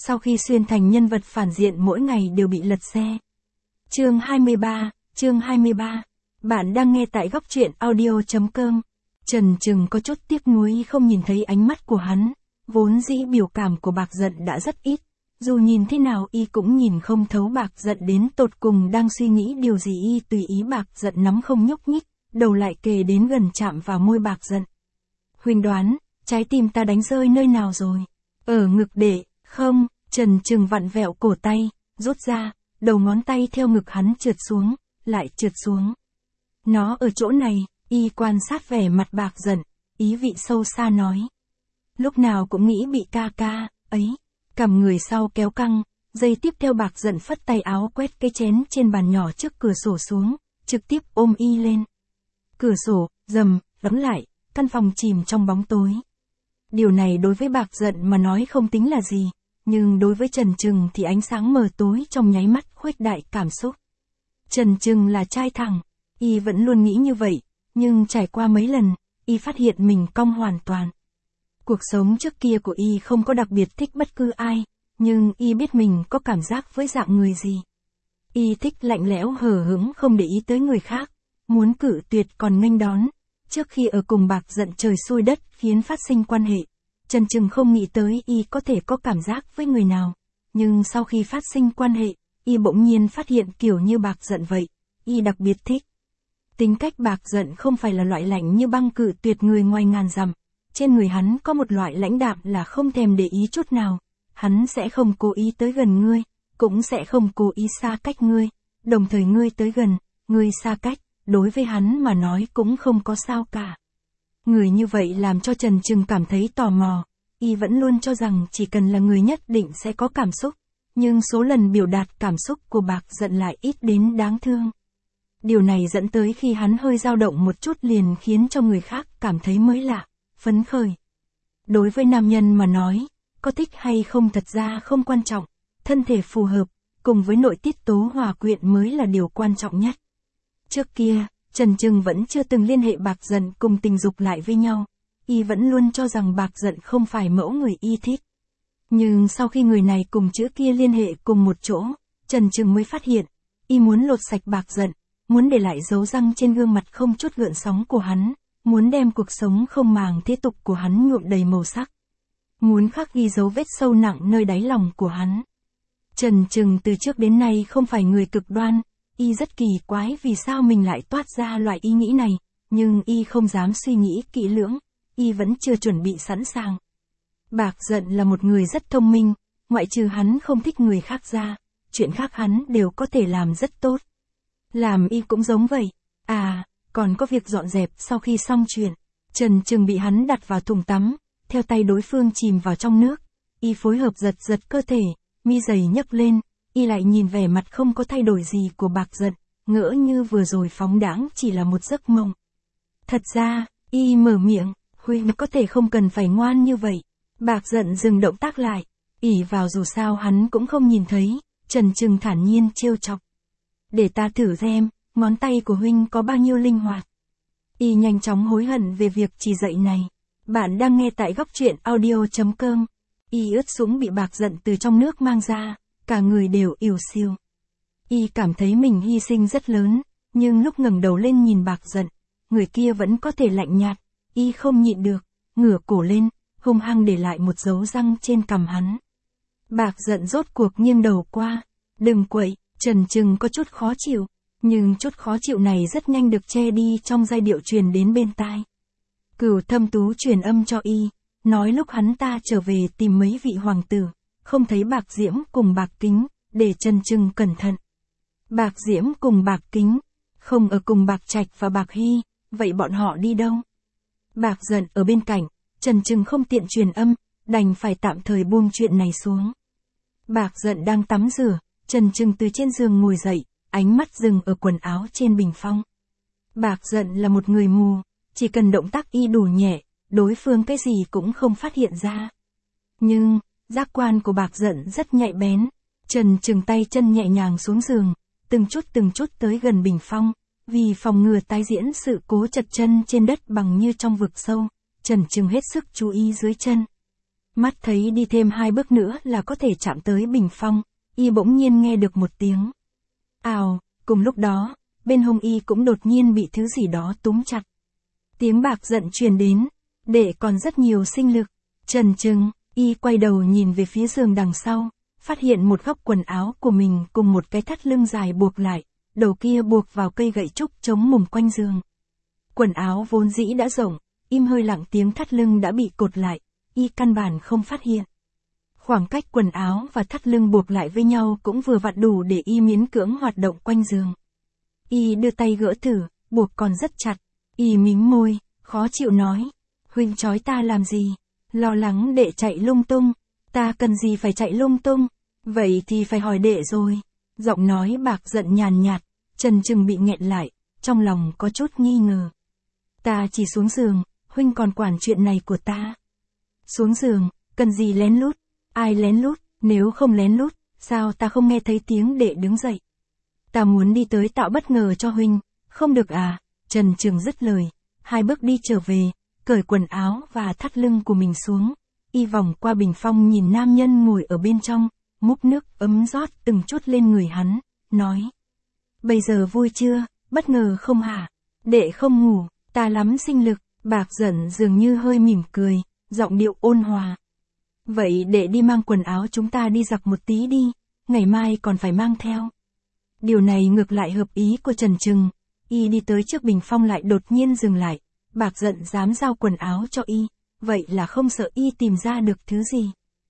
sau khi xuyên thành nhân vật phản diện mỗi ngày đều bị lật xe. Chương 23. Bạn đang nghe tại góc truyện audio.com. Trần Trừng có chút tiếc nuối không nhìn thấy ánh mắt của hắn, vốn dĩ biểu cảm của Bạc Dận đã rất ít, dù nhìn thế nào y cũng nhìn không thấu Bạc Dận đến tột cùng đang suy nghĩ điều gì. Y tùy ý Bạc Dận nắm không nhúc nhích, đầu lại kề đến gần chạm vào môi Bạc Dận. Huynh đoán, trái tim ta đánh rơi nơi nào rồi? Ở ngực đệ, không? Trần Trừng vặn vẹo cổ tay, rút ra, đầu ngón tay theo ngực hắn trượt xuống, lại trượt xuống. Nó ở chỗ này. Y quan sát vẻ mặt Bạc Dận, ý vị sâu xa nói. Lúc nào cũng nghĩ bị ca ấy, cầm người sau kéo căng, giây tiếp theo Bạc Dận phất tay áo quét cái chén trên bàn nhỏ trước cửa sổ xuống, trực tiếp ôm y lên. Cửa sổ, rầm, đóng lại, căn phòng chìm trong bóng tối. Điều này đối với Bạc Dận mà nói không tính là gì, nhưng đối với Trần Trừng thì ánh sáng mờ tối trong nháy mắt khuếch đại cảm xúc. Trần Trừng là trai thẳng, y vẫn luôn nghĩ như vậy. Nhưng trải qua mấy lần, y phát hiện mình cong hoàn toàn. Cuộc sống trước kia của y không có đặc biệt thích bất cứ ai, nhưng y biết mình có cảm giác với dạng người gì. Y thích lạnh lẽo hờ hững không để ý tới người khác, muốn cự tuyệt còn nghênh đón. Trước khi ở cùng Bạc Dận trời xui đất khiến phát sinh quan hệ, Trần Trừng không nghĩ tới y có thể có cảm giác với người nào. Nhưng sau khi phát sinh quan hệ, y bỗng nhiên phát hiện kiểu như Bạc Dận vậy, y đặc biệt thích. Tính cách Bạc Dận không phải là loại lạnh như băng cự tuyệt người ngoài ngàn dặm. Trên người hắn có một loại lãnh đạm là không thèm để ý chút nào. Hắn sẽ không cố ý tới gần ngươi, cũng sẽ không cố ý xa cách ngươi. Đồng thời ngươi tới gần, ngươi xa cách, đối với hắn mà nói cũng không có sao cả. Người như vậy làm cho Trần Trừng cảm thấy tò mò. Y vẫn luôn cho rằng chỉ cần là người nhất định sẽ có cảm xúc. Nhưng số lần biểu đạt cảm xúc của Bạc Dận lại ít đến đáng thương. Điều này dẫn tới khi hắn hơi dao động một chút liền khiến cho người khác cảm thấy mới lạ, phấn khởi. Đối với nam nhân mà nói, có thích hay không thật ra không quan trọng, thân thể phù hợp, cùng với nội tiết tố hòa quyện mới là điều quan trọng nhất. Trước kia, Trần Trừng vẫn chưa từng liên hệ Bạc Dận cùng tình dục lại với nhau, y vẫn luôn cho rằng Bạc Dận không phải mẫu người y thích. Nhưng sau khi người này cùng chữ kia liên hệ cùng một chỗ, Trần Trừng mới phát hiện, y muốn lột sạch Bạc Dận. Muốn để lại dấu răng trên gương mặt không chút gợn sóng của hắn, muốn đem cuộc sống không màng thế tục của hắn nhuộm đầy màu sắc. Muốn khắc ghi dấu vết sâu nặng nơi đáy lòng của hắn. Trần Trừng từ trước đến nay không phải người cực đoan, y rất kỳ quái vì sao mình lại toát ra loại ý nghĩ này, nhưng y không dám suy nghĩ kỹ lưỡng, y vẫn chưa chuẩn bị sẵn sàng. Bạc Dận là một người rất thông minh, ngoại trừ hắn không thích người khác ra, chuyện khác hắn đều có thể làm rất tốt. Làm y cũng giống vậy. À, còn có việc dọn dẹp sau khi xong chuyện. Trần Trừng bị hắn đặt vào thùng tắm, theo tay đối phương chìm vào trong nước. Y phối hợp giật cơ thể, mi giày nhấc lên, y lại nhìn vẻ mặt không có thay đổi gì của Bạc Dận, ngỡ như vừa rồi phóng đãng chỉ là một giấc mộng. Thật ra, y mở miệng, Huynh có thể không cần phải ngoan như vậy. Bạc Dận dừng động tác lại, ỷ vào dù sao hắn cũng không nhìn thấy, Trần Trừng thản nhiên trêu chọc. Để ta thử xem, ngón tay của Huynh có bao nhiêu linh hoạt. Y nhanh chóng hối hận về việc chỉ dạy này. Bạn đang nghe tại góc truyện audio.com. Y ướt sũng bị Bạc Dận từ trong nước mang ra, cả người đều ỉu xìu. Y cảm thấy mình hy sinh rất lớn, nhưng lúc ngẩng đầu lên nhìn Bạc Dận, người kia vẫn có thể lạnh nhạt. Y không nhịn được, ngửa cổ lên, hung hăng để lại một dấu răng trên cằm hắn. Bạc Dận rốt cuộc nghiêng đầu qua. Đừng quậy. Trần Trừng có chút khó chịu, nhưng chút khó chịu này rất nhanh được che đi trong giai điệu truyền đến bên tai. Cửu Thâm Tú truyền âm cho y, nói lúc hắn ta trở về tìm mấy vị hoàng tử, không thấy Bạc Diễm cùng Bạc Kính, để Trần Trừng cẩn thận. Bạc Diễm cùng Bạc Kính, không ở cùng Bạc Trạch và Bạc Hy, vậy bọn họ đi đâu? Bạc Dận ở bên cạnh, Trần Trừng không tiện truyền âm, đành phải tạm thời buông chuyện này xuống. Bạc Dận đang tắm rửa. Trần Trừng từ trên giường ngồi dậy, ánh mắt dừng ở quần áo trên bình phong. Bạc Dận là một người mù, chỉ cần động tác y đủ nhẹ, đối phương cái gì cũng không phát hiện ra. Nhưng, giác quan của Bạc Dận rất nhạy bén. Trần Trừng tay chân nhẹ nhàng xuống giường, từng chút tới gần bình phong, vì phòng ngừa tái diễn sự cố chật chân trên đất bằng như trong vực sâu, Trần Trừng hết sức chú ý dưới chân. Mắt thấy đi thêm 2 bước nữa là có thể chạm tới bình phong, y bỗng nhiên nghe được một tiếng. Ào, cùng lúc đó, bên hông y cũng đột nhiên bị thứ gì đó túm chặt. Tiếng bạc giận truyền đến, để còn rất nhiều sinh lực. Chần chừng, y quay đầu nhìn về phía giường đằng sau, phát hiện một góc quần áo của mình cùng một cái thắt lưng dài buộc lại, đầu kia buộc vào cây gậy trúc chống mùng quanh giường. Quần áo vốn dĩ đã rộng, im hơi lặng tiếng thắt lưng đã bị cột lại, y căn bản không phát hiện. Khoảng cách quần áo và thắt lưng buộc lại với nhau cũng vừa vặn đủ để y miễn cưỡng hoạt động quanh giường. Y đưa tay gỡ thử, buộc còn rất chặt, y mím môi, khó chịu nói, huynh trói ta làm gì, lo lắng đệ chạy lung tung, ta cần gì phải chạy lung tung, vậy thì phải hỏi đệ rồi. Giọng nói bạc giận nhàn nhạt, chần chừng bị nghẹn lại, trong lòng có chút nghi ngờ. Ta chỉ xuống giường, huynh còn quản chuyện này của ta. Xuống giường, cần gì lén lút, ai lén lút, nếu không lén lút, sao ta không nghe thấy tiếng đệ đứng dậy. Ta muốn đi tới tạo bất ngờ cho huynh, không được à, chần chừng dứt lời, 2 bước đi trở về, cởi quần áo và thắt lưng của mình xuống, y vòng qua bình phong nhìn nam nhân ngồi ở bên trong, múc nước ấm rót từng chút lên người hắn, nói. Bây giờ vui chưa, bất ngờ không hả? Đệ không ngủ, ta lắm sinh lực, bạc giận dường như hơi mỉm cười, giọng điệu ôn hòa. Vậy đệ đi mang quần áo chúng ta đi giặt một tí đi, ngày mai còn phải mang theo. Điều này ngược lại hợp ý của Trần Trừng, y đi tới trước bình phong lại đột nhiên dừng lại, bạc giận dám giao quần áo cho y, vậy là không sợ y tìm ra được thứ gì.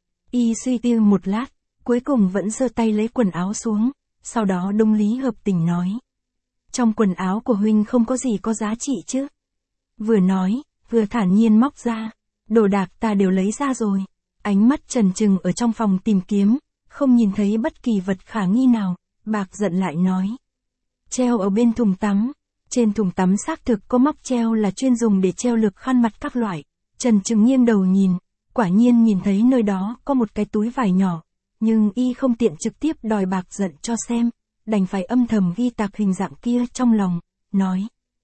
Y suy tư một lát, cuối cùng vẫn giơ tay lấy quần áo xuống, sau đó đông lý hợp tình nói. Trong quần áo của huynh không có gì có giá trị chứ. Vừa nói, vừa thản nhiên móc ra, đồ đạc ta đều lấy ra rồi. Ánh mắt Trần Trừng ở trong phòng tìm kiếm, không nhìn thấy bất kỳ vật khả nghi nào, bạc giận lại nói. Treo ở bên thùng tắm, trên thùng tắm xác thực có móc treo là chuyên dùng để treo lược khăn mặt các loại. Trần Trừng nghiêng đầu nhìn, quả nhiên nhìn thấy nơi đó có một cái túi vải nhỏ, nhưng y không tiện trực tiếp đòi bạc giận cho xem, đành phải âm thầm ghi tạc hình dạng kia trong lòng, nói.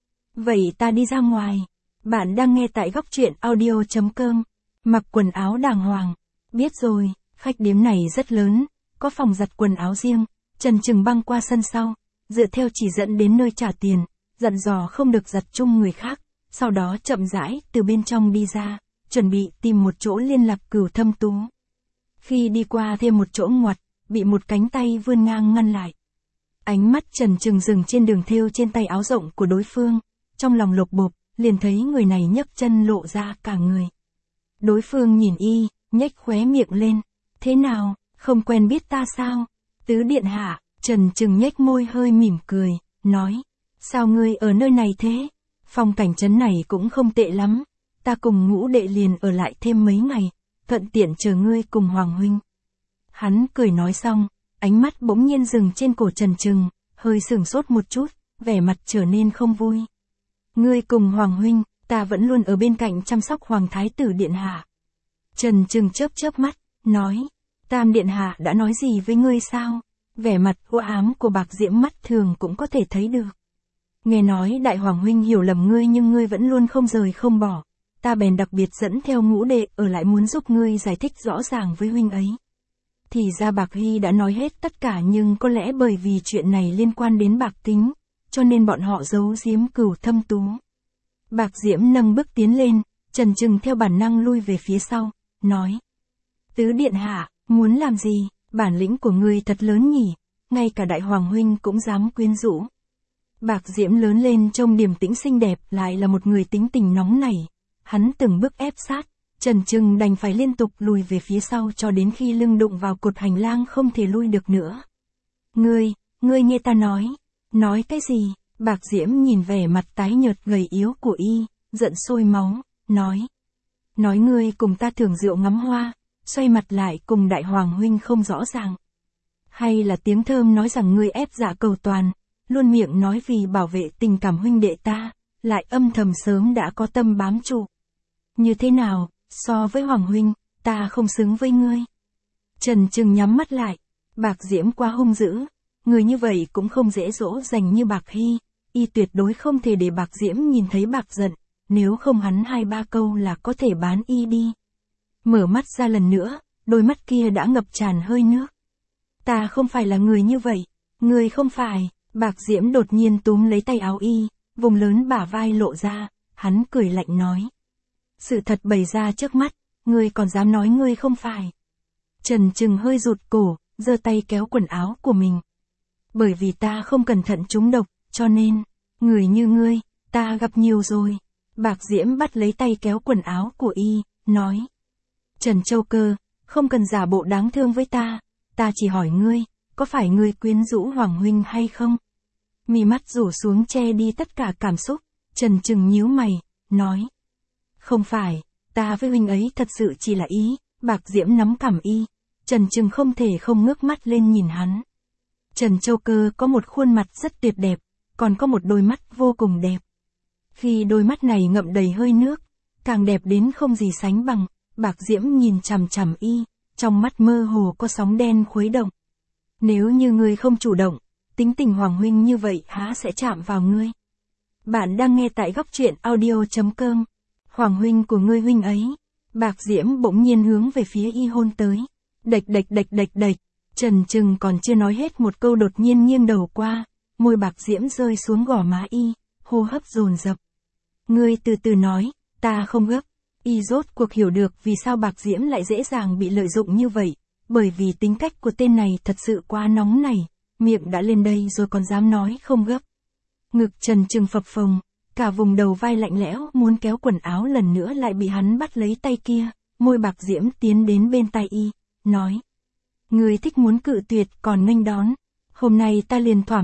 Vậy ta đi ra ngoài, bạn đang nghe tại góc truyện audio.com, mặc quần áo đàng hoàng, biết rồi, khách điếm này rất lớn, có phòng giặt quần áo riêng, Trần Trừng băng qua sân sau, dựa theo chỉ dẫn đến nơi trả tiền, dặn dò không được giặt chung người khác, sau đó chậm rãi từ bên trong đi ra, chuẩn bị tìm một chỗ liên lạc Cửu Thâm Tú. Khi đi qua thêm một chỗ ngoặt, bị một cánh tay vươn ngang ngăn lại. Ánh mắt Trần Trừng dừng trên đường thêu trên tay áo rộng của đối phương, trong lòng lột bột, liền thấy người này nhấc chân lộ ra cả người. Đối phương nhìn y, nhếch khóe miệng lên, thế nào, không quen biết ta sao? Tứ điện hạ, Trần Trừng nhếch môi hơi mỉm cười, nói, sao ngươi ở nơi này thế? Phong cảnh trấn này cũng không tệ lắm, ta cùng Ngũ đệ liền ở lại thêm mấy ngày, thuận tiện chờ ngươi cùng Hoàng huynh. Hắn cười nói xong, ánh mắt bỗng nhiên dừng trên cổ Trần Trừng, hơi sửng sốt một chút, vẻ mặt trở nên không vui. Ngươi cùng Hoàng huynh, ta vẫn luôn ở bên cạnh chăm sóc Hoàng thái tử điện hạ. Trần Trừng chớp chớp mắt, nói, Tam điện hạ đã nói gì với ngươi sao? Vẻ mặt u ám của Bạc Diễm mắt thường cũng có thể thấy được. Nghe nói đại hoàng huynh hiểu lầm ngươi nhưng ngươi vẫn luôn không rời không bỏ, ta bèn đặc biệt dẫn theo Ngũ đệ ở lại muốn giúp ngươi giải thích rõ ràng với huynh ấy. Thì ra Bạc Hy đã nói hết tất cả nhưng có lẽ bởi vì chuyện này liên quan đến Bạc Tính, cho nên bọn họ giấu giếm Cửu Thâm Tú. Bạc Diễm nâng bước tiến lên, Trần Trừng theo bản năng lui về phía sau, nói. Tứ điện hạ, muốn làm gì, bản lĩnh của ngươi thật lớn nhỉ, ngay cả đại hoàng huynh cũng dám quyến rũ. Bạc Diễm lớn lên trông điềm tĩnh xinh đẹp lại là một người tính tình nóng nảy, hắn từng bước ép sát, Trần Trừng đành phải liên tục lùi về phía sau cho đến khi lưng đụng vào cột hành lang không thể lui được nữa. Ngươi nghe ta nói cái gì? Bạc Diễm nhìn vẻ mặt tái nhợt gầy yếu của y, giận sôi máu, nói ngươi cùng ta thưởng rượu ngắm hoa, xoay mặt lại cùng đại hoàng huynh không rõ ràng. Hay là tiếng thơm nói rằng ngươi ép dạ cầu toàn, luôn miệng nói vì bảo vệ tình cảm huynh đệ ta, lại âm thầm sớm đã có tâm bám trụ. Như thế nào, so với hoàng huynh, ta không xứng với ngươi. Trần Trừng nhắm mắt lại, Bạc Diễm quá hung dữ, người như vậy cũng không dễ dỗ dành như Bạc Hy, y tuyệt đối không thể để Bạc Diễm nhìn thấy Bạc giận, nếu không hắn 2-3 câu là có thể bán y đi. Mở mắt ra lần nữa, đôi mắt kia đã ngập tràn hơi nước. Ta không phải là người như vậy, ngươi không phải. Bạc Diễm đột nhiên túm lấy tay áo y, vùng lớn bả vai lộ ra, hắn cười lạnh nói. Sự thật bày ra trước mắt, ngươi còn dám nói ngươi không phải. Trần Trừng hơi rụt cổ, giơ tay kéo quần áo của mình. Bởi vì ta không cẩn thận trúng độc, cho nên, người như ngươi, ta gặp nhiều rồi. Bạc Diễm bắt lấy tay kéo quần áo của y, nói. Trần Châu Cơ, không cần giả bộ đáng thương với ta chỉ hỏi ngươi, có phải ngươi quyến rũ Hoàng huynh hay không? Mí mắt rủ xuống che đi tất cả cảm xúc, Trần Trừng nhíu mày, nói. Không phải, ta với huynh ấy thật sự chỉ là ý. Bạc Diễm nắm cằm y, Trần Trừng không thể không ngước mắt lên nhìn hắn. Trần Châu Cơ có một khuôn mặt rất tuyệt đẹp, còn có một đôi mắt vô cùng đẹp. Khi đôi mắt này ngậm đầy hơi nước, càng đẹp đến không gì sánh bằng, Bạc Diễm nhìn chằm chằm y, trong mắt mơ hồ có sóng đen khuấy động. Nếu như ngươi không chủ động, tính tình Hoàng huynh như vậy há sẽ chạm vào ngươi. Bạn đang nghe tại góc truyện audio.com. Hoàng huynh của ngươi huynh ấy. Bạc Diễm bỗng nhiên hướng về phía y hôn tới. Đạch. Trần Trừng còn chưa nói hết một câu đột nhiên nghiêng đầu qua, môi Bạc Diễm rơi xuống gò má y, hô hấp dồn dập. Ngươi từ từ nói, ta không gấp. Y rốt cuộc hiểu được vì sao Bạc Diễm lại dễ dàng bị lợi dụng như vậy, bởi vì tính cách của tên này thật sự quá nóng nảy, miệng đã lên đây rồi còn dám nói không gấp. Ngực Trần Trừng phập phồng, cả vùng đầu vai lạnh lẽo muốn kéo quần áo lần nữa lại bị hắn bắt lấy tay kia, môi Bạc Diễm tiến đến bên tai y, nói. Ngươi thích muốn cự tuyệt còn nghênh đón, hôm nay ta liền thỏa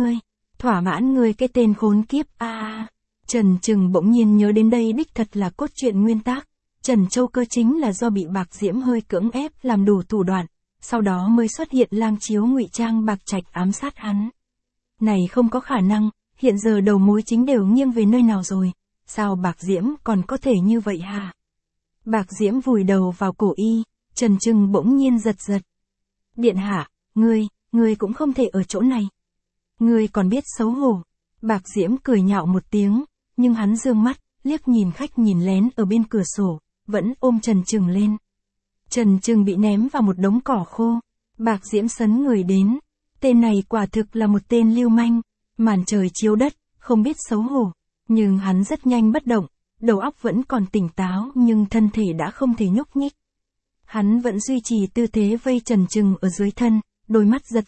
mãn ngươi cái tên khốn kiếp a. Trần Trừng bỗng nhiên nhớ đến đây đích thật là cốt truyện nguyên tác, Trần Châu Cơ chính là do bị Bạc Diễm hơi cưỡng ép làm đủ thủ đoạn, sau đó mới xuất hiện lang chiếu ngụy trang Bạc Trạch ám sát hắn. Này không có khả năng, hiện giờ đầu mối chính đều nghiêng về nơi nào rồi, sao Bạc Diễm còn có thể như vậy hả? Bạc Diễm vùi đầu vào cổ y, Trần Trừng bỗng nhiên giật. Điện hạ, ngươi cũng không thể ở chỗ này. Ngươi còn biết xấu hổ. Bạc Diễm cười nhạo một tiếng, nhưng hắn dương mắt, liếc nhìn khách nhìn lén ở bên cửa sổ, vẫn ôm Trần Trừng lên. Trần Trừng bị ném vào một đống cỏ khô. Bạc Diễm sấn người đến. Tên này quả thực là một tên lưu manh, màn trời chiếu đất, không biết xấu hổ. Nhưng hắn rất nhanh bất động, đầu óc vẫn còn tỉnh táo nhưng thân thể đã không thể nhúc nhích. Hắn vẫn duy trì tư thế vây Trần Trừng ở dưới thân, đôi mắt giật.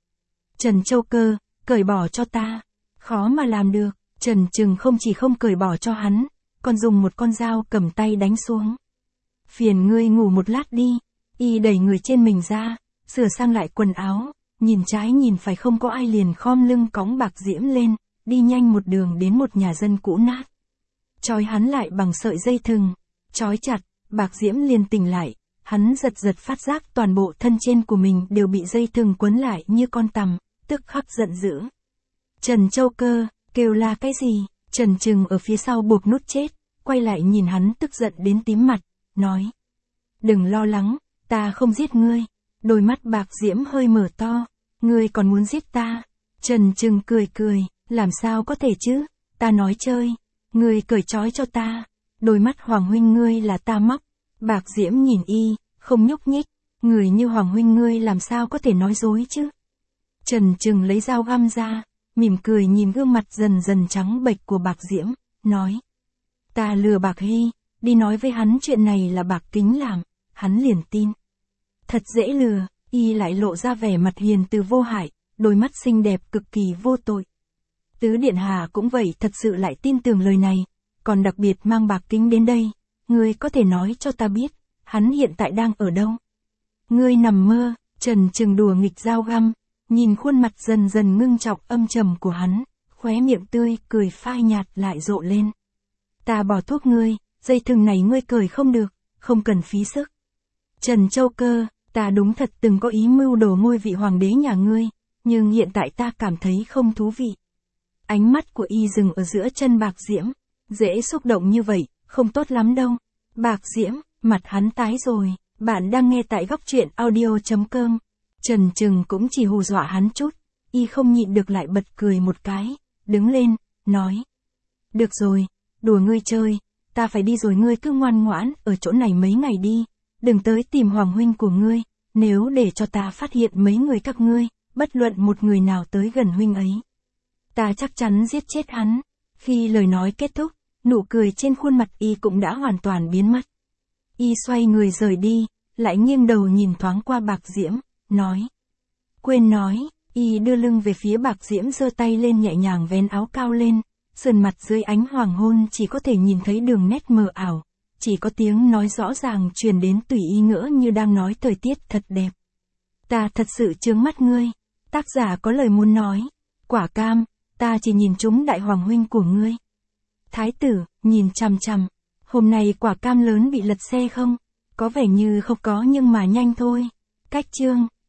Trần Châu Cơ, cởi bỏ cho ta. Khó mà làm được, Trần Trừng không chỉ không cởi bỏ cho hắn, còn dùng một con dao cầm tay đánh xuống. Phiền ngươi ngủ một lát đi. Y đẩy người trên mình ra, sửa sang lại quần áo, nhìn trái nhìn phải không có ai liền khom lưng cõng Bạc Diễm lên, đi nhanh một đường đến một nhà dân cũ nát. Trói hắn lại bằng sợi dây thừng, trói chặt, Bạc Diễm liền tỉnh lại, hắn giật phát giác toàn bộ thân trên của mình đều bị dây thừng quấn lại như con tằm, tức khắc giận dữ. Trần Châu Cơ, kêu la cái gì? Trần Trừng ở phía sau buộc nút chết, quay lại nhìn hắn tức giận đến tím mặt, nói. Đừng lo lắng, ta không giết ngươi. Đôi mắt Bạc Diễm hơi mở to, ngươi còn muốn giết ta? Trần Trừng cười, làm sao có thể chứ, ta nói chơi, ngươi cởi trói cho ta. Đôi mắt Hoàng huynh ngươi là ta móc. Bạc Diễm nhìn y, không nhúc nhích, người như Hoàng huynh ngươi làm sao có thể nói dối chứ? Trần Trừng lấy dao găm ra, mỉm cười nhìn gương mặt dần trắng bệch của Bạc Diễm, nói. Ta lừa Bạc Hy, đi nói với hắn chuyện này là Bạc Kính làm, hắn liền tin. Thật dễ lừa, y lại lộ ra vẻ mặt hiền từ vô hại, đôi mắt xinh đẹp cực kỳ vô tội. Tứ Điện Hạ cũng vậy thật sự lại tin tưởng lời này, còn đặc biệt mang Bạc Kính đến đây, ngươi có thể nói cho ta biết, hắn hiện tại đang ở đâu? Ngươi nằm mơ. Trần Trừng đùa nghịch dao găm, nhìn khuôn mặt dần ngưng trọng âm trầm của hắn, khóe miệng tươi cười phai nhạt lại rộ lên. Ta bỏ thuốc ngươi, dây thừng này ngươi cởi không được, không cần phí sức. Trần Châu Cơ, ta đúng thật từng có ý mưu đồ ngôi vị hoàng đế nhà ngươi, nhưng hiện tại ta cảm thấy không thú vị. Ánh mắt của y dừng ở giữa chân Bạc Diễm, dễ xúc động như vậy, không tốt lắm đâu. Bạc Diễm, mặt hắn tái rồi. Bạn đang nghe tại góc truyện audio.com. Trần Trừng cũng chỉ hù dọa hắn chút, y không nhịn được lại bật cười một cái, đứng lên, nói. Được rồi, đùa ngươi chơi, ta phải đi rồi, ngươi cứ ngoan ngoãn ở chỗ này mấy ngày đi, đừng tới tìm hoàng huynh của ngươi, nếu để cho ta phát hiện mấy người các ngươi, bất luận một người nào tới gần huynh ấy. Ta chắc chắn giết chết hắn. Khi lời nói kết thúc, nụ cười trên khuôn mặt y cũng đã hoàn toàn biến mất. Y xoay người rời đi, lại nghiêng đầu nhìn thoáng qua Bạc Diễm, nói. Quên nói, y đưa lưng về phía Bạc Diễm giơ tay lên nhẹ nhàng vén áo cao lên, sườn mặt dưới ánh hoàng hôn chỉ có thể nhìn thấy đường nét mờ ảo, chỉ có tiếng nói rõ ràng truyền đến tùy ý ngỡ như đang nói thời tiết thật đẹp. Ta thật sự chướng mắt ngươi. Tác giả có lời muốn nói. Quả cam, ta chỉ nhìn trúng đại hoàng huynh của ngươi. Thái tử, nhìn chằm chằm. Hôm nay quả cam lớn bị lật xe không? Có vẻ như không có nhưng mà nhanh thôi. Cách chương.